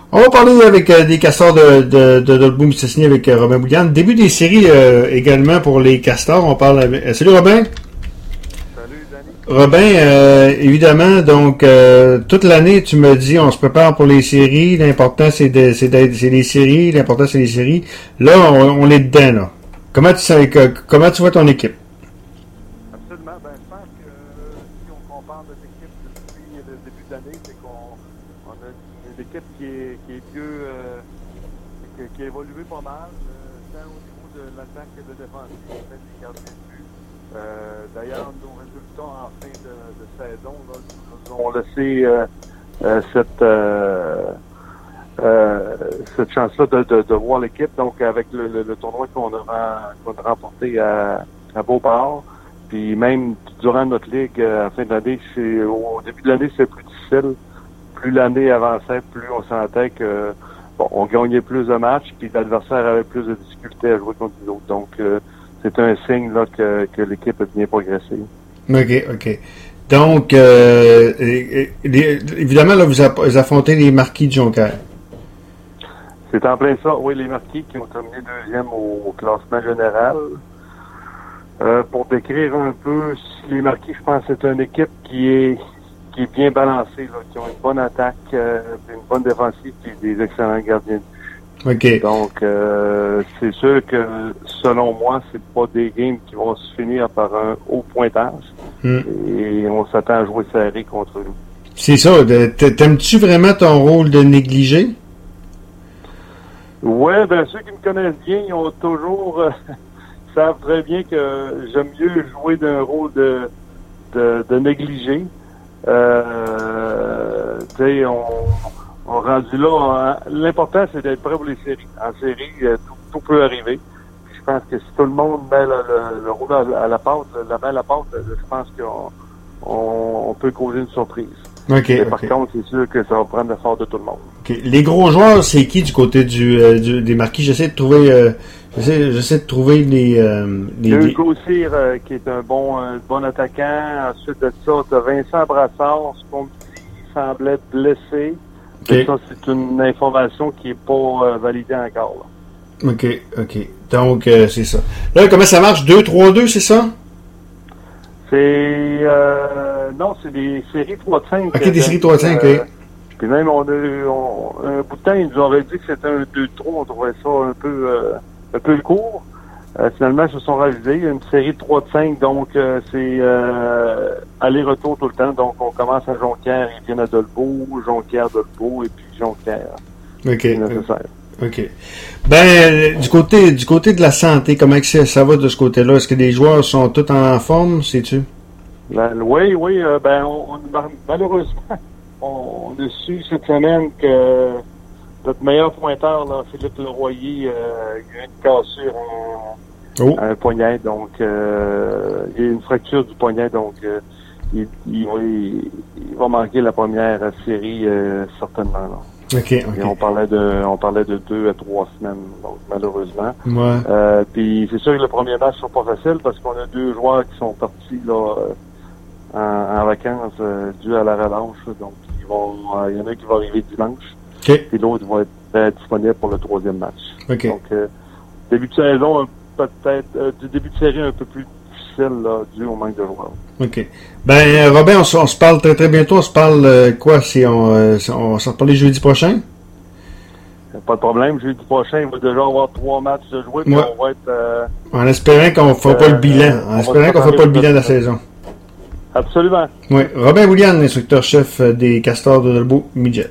On va parler avec des castors de Dolbeau-Mistassini avec Robin Boulian. Début des séries également pour les castors. On parle avec... Salut Robin. Salut Danny. Robin, évidemment, donc toute l'année, tu me dis, on se prépare pour les séries. L'important, c'est les séries. L'important, c'est les séries. Là, on est dedans, là. Comment tu vois ton équipe? Absolument. Je pense que si on compare notre équipe depuis le début de l'année, c'est qu'on a une équipe qui est mieux, qui a évolué pas mal, tant au niveau de l'attaque que de défensive, même des gardiens de but. D'ailleurs, nos résultats en fin de saison là, nous ont laissé cette chance-là de voir l'équipe. Donc, avec le tournoi qu'on a remporté à Beauport, puis même durant notre ligue, en fin de l'année, au début de l'année, c'est plus difficile. Plus l'année avançait, plus on sentait que on gagnait plus de matchs, puis l'adversaire avait plus de difficultés à jouer contre nous autres. Donc, c'est un signe là que l'équipe a bien progressé. OK. Donc, évidemment, là, vous affrontez les Marquis de Jonquière. C'est en plein ça. Oui, les Marquis qui ont terminé deuxième au classement général. Pour décrire un peu, les Marquis, je pense que c'est une équipe qui est bien balancée, là, qui ont une bonne attaque, une bonne défensive et des excellents gardiens de but. OK. Donc, c'est sûr que, selon moi, c'est pas des games qui vont se finir par un haut pointage. Et on s'attend à jouer serré contre nous. C'est ça. T'aimes-tu vraiment ton rôle de négligé? Ouais, ceux qui me connaissent bien, ils ont toujours savent très bien que j'aime mieux jouer d'un rôle de négligé. Tu sais, on rendu là. L'important, c'est d'être prêt pour les séries. En série, tout peut arriver. Puis je pense que si tout le monde met le rôle à la pâte, la main à la pâte, je pense qu'on peut causer une surprise. Okay. Par contre, c'est sûr que ça va prendre l'effort de tout le monde. Okay. Les gros joueurs, c'est qui du côté des Marquis? J'essaie de trouver les Hugues Gaussire, qui est un bon attaquant. Ensuite de ça, tu as Vincent Brassard, qui semblait blessé. Okay. Ça, c'est une information qui n'est pas validée encore. Là. OK. Donc, c'est ça. Là, comment ça marche? 2-3-2, c'est ça? Non, c'est des séries 3-5. OK, des séries 3-5, OK. Puis même, un bout de temps, ils nous auraient dit que c'était un 2-3. On trouvait ça un peu court. Finalement, ils se sont ravisés. Il y a une série de 3-5, donc c'est aller-retour tout le temps. Donc, on commence à Jonquière, ils viennent à Dolbeau, Jonquière-Dolbeau, et puis Jonquière. OK. C'est nécessaire. OK. Du côté de la santé, comment ça va de ce côté-là? Est-ce que les joueurs sont tous en forme, sais-tu? Oui. Malheureusement, on a su cette semaine que notre meilleur pointeur, là, Philippe Leroyer, il a eu une cassure à un poignet, donc il y a une fracture du poignet, donc il va manquer la première série certainement. Là. OK. Et on parlait de 2 à 3 semaines, donc malheureusement. Ouais. Puis c'est sûr que le premier match ne sera pas facile parce qu'on a 2 joueurs qui sont partis là en vacances dû à la relâche. Donc il y en a qui vont arriver dimanche. Okay. Et l'autre va être disponible pour le 3e match. Okay. Donc début de saison peut-être du début de série un peu plus difficile là, dû au manque de joueurs. OK. Robin, on se parle très très bientôt. On se parle quoi? On s'en reparle jeudi prochain? Pas de problème. Jeudi prochain, il va déjà avoir 3 matchs de jouer. Puis on va être, en espérant qu'on ne fera pas le bilan. En espérant qu'on ne fera pas le bilan de la saison. Absolument. Oui. Robin Boulian, instructeur-chef des Castors de Dolbeau Midget.